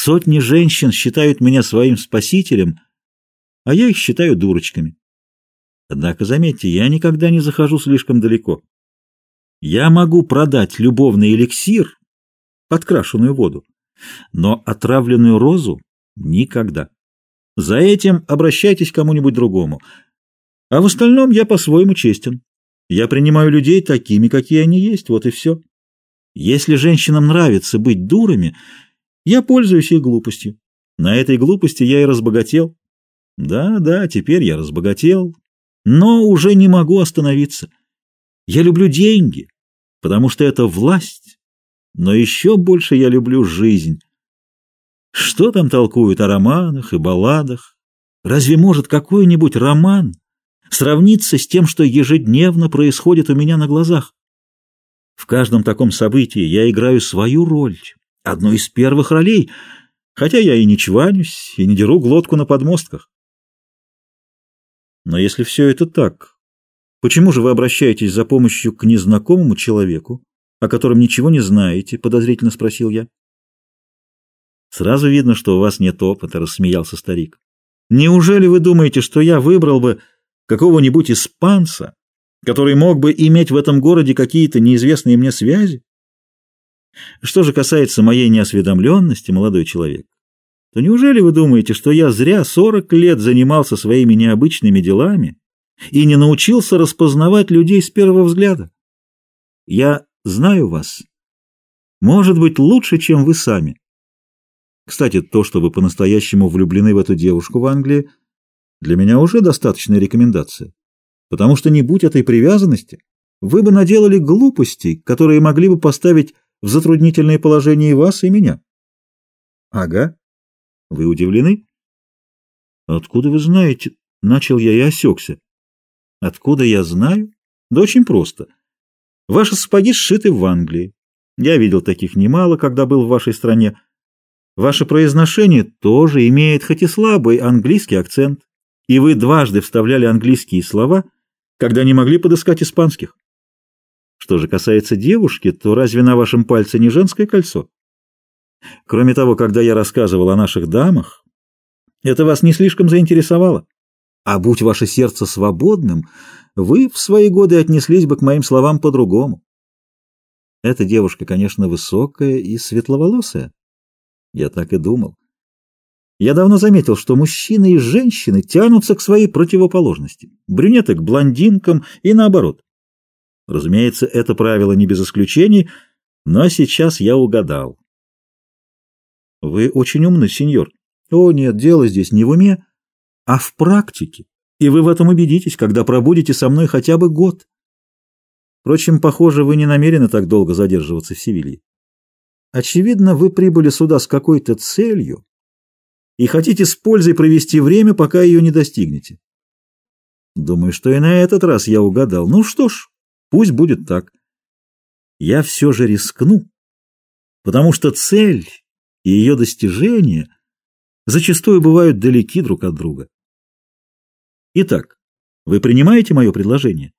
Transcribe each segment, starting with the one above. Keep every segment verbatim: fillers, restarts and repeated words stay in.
Сотни женщин считают меня своим спасителем, а я их считаю дурочками. Однако, заметьте, я никогда не захожу слишком далеко. Я могу продать любовный эликсир, подкрашенную воду, но отравленную розу никогда. За этим обращайтесь к кому-нибудь другому. А в остальном я по-своему честен. Я принимаю людей такими, какие они есть, вот и все. Если женщинам нравится быть дурами, я пользуюсь их глупостью. На этой глупости я и разбогател. Да, да, теперь я разбогател, но уже не могу остановиться. Я люблю деньги, потому что это власть, но еще больше я люблю жизнь. Что там толкуют о романах и балладах? Разве может какой-нибудь роман сравниться с тем, что ежедневно происходит у меня на глазах? В каждом таком событии я играю свою роль, одну из первых ролей, хотя я и не чванюсь, и не деру глотку на подмостках. Но если все это так, почему же вы обращаетесь за помощью к незнакомому человеку, о котором ничего не знаете? — подозрительно спросил я. Сразу видно, что у вас нет опыта, — рассмеялся старик. Неужели вы думаете, что я выбрал бы какого-нибудь испанца, который мог бы иметь в этом городе какие-то неизвестные мне связи? Что же касается моей неосведомленности, молодой человек, то неужели вы думаете, что я зря сорок лет занимался своими необычными делами и не научился распознавать людей с первого взгляда? Я знаю вас, может быть, лучше, чем вы сами. Кстати, то, что вы по-настоящему влюблены в эту девушку в Англии, для меня уже достаточная рекомендация, потому что не будь этой привязанности, вы бы наделали глупостей, которые могли бы поставить в затруднительное положение и вас, и меня. Ага. Вы удивлены? Откуда вы знаете? Начал я и осекся. Откуда я знаю? Да очень просто. Ваши сапоги сшиты в Англии. Я видел таких немало, когда был в вашей стране. Ваше произношение тоже имеет хоть и слабый английский акцент, и вы дважды вставляли английские слова, когда не могли подыскать испанских. Что же касается девушки, то разве на вашем пальце не женское кольцо? Кроме того, когда я рассказывал о наших дамах, это вас не слишком заинтересовало. А будь ваше сердце свободным, вы в свои годы отнеслись бы к моим словам по-другому. Эта девушка, конечно, высокая и светловолосая. Я так и думал. Я давно заметил, что мужчины и женщины тянутся к своей противоположности. Брюнеты к блондинкам и наоборот. Разумеется, это правило не без исключений, но сейчас я угадал. Вы очень умный, сеньор. О, нет, дело здесь не в уме, а в практике. И вы в этом убедитесь, когда пробудете со мной хотя бы год. Впрочем, похоже, вы не намерены так долго задерживаться в Севилье. Очевидно, вы прибыли сюда с какой-то целью и хотите с пользой провести время, пока ее не достигнете. Думаю, что и на этот раз я угадал. Ну что ж, пусть будет так. Я все же рискну, потому что цель и ее достижения зачастую бывают далеки друг от друга. Итак, вы принимаете мое предложение?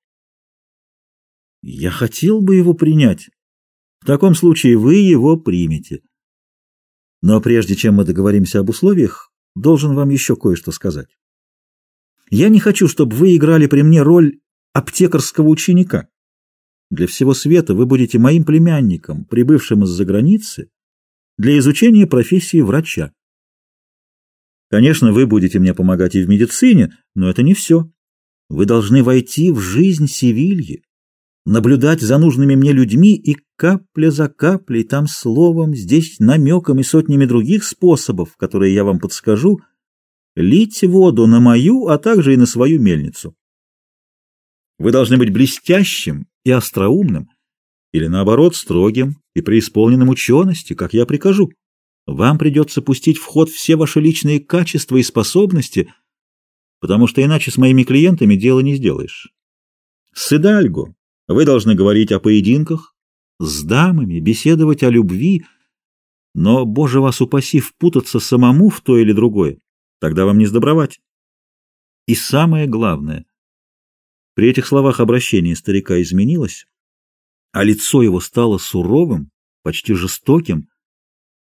Я хотел бы его принять. В таком случае вы его примете. Но прежде чем мы договоримся об условиях, должен вам еще кое-что сказать. Я не хочу, чтобы вы играли при мне роль аптекарского ученика. Для всего света вы будете моим племянником, прибывшим из-за границы, для изучения профессии врача. Конечно, вы будете мне помогать и в медицине, но это не все. Вы должны войти в жизнь Севильи, наблюдать за нужными мне людьми и капля за каплей, там словом, здесь намеком и сотнями других способов, которые я вам подскажу, лить воду на мою, а также и на свою мельницу. Вы должны быть блестящим и остроумным, или наоборот строгим и преисполненным учености, как я прикажу. Вам придется пустить в ход все ваши личные качества и способности, потому что иначе с моими клиентами дело не сделаешь. С Идальго вы должны говорить о поединках, с дамами беседовать о любви, но, Боже вас упаси, впутаться самому в то или другое, тогда вам не сдобровать. И самое главное, при этих словах обращение старика изменилось, а лицо его стало суровым, почти жестоким.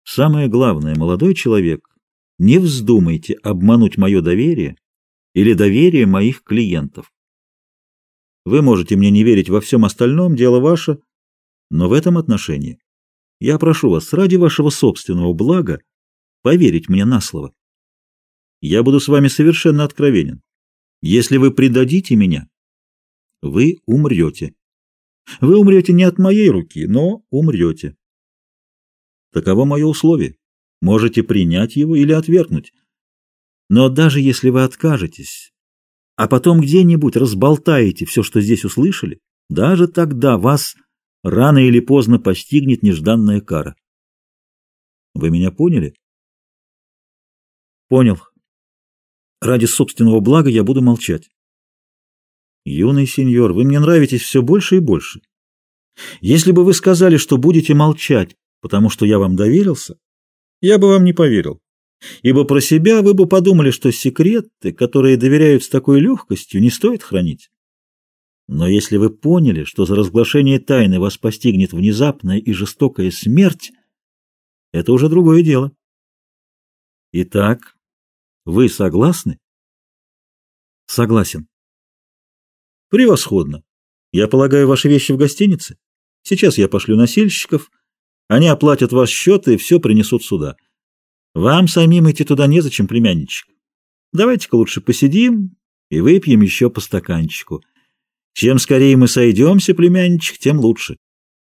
Самое главное, молодой человек, не вздумайте обмануть мое доверие или доверие моих клиентов. Вы можете мне не верить во всем остальном, дело ваше, но в этом отношении я прошу вас ради вашего собственного блага поверить мне на слово. Я буду с вами совершенно откровенен. Если вы предадите меня, вы умрете. Вы умрете не от моей руки, но умрете. Таково мое условие. Можете принять его или отвергнуть. Но даже если вы откажетесь, а потом где-нибудь разболтаете все, что здесь услышали, даже тогда вас рано или поздно постигнет нежданная кара. Вы меня поняли? Понял. Ради собственного блага я буду молчать. Юный сеньор, вы мне нравитесь все больше и больше. Если бы вы сказали, что будете молчать, потому что я вам доверился, я бы вам не поверил. Ибо про себя вы бы подумали, что секреты, которые доверяют с такой легкостью, не стоит хранить. Но если вы поняли, что за разглашение тайны вас постигнет внезапная и жестокая смерть, это уже другое дело. Итак, вы согласны? Согласен. Превосходно. Я полагаю, ваши вещи в гостинице? Сейчас я пошлю носильщиков, они оплатят ваш счет и все принесут сюда. Вам самим идти туда незачем, племянничек. Давайте-ка лучше посидим и выпьем еще по стаканчику. Чем скорее мы сойдемся, племянничек, тем лучше.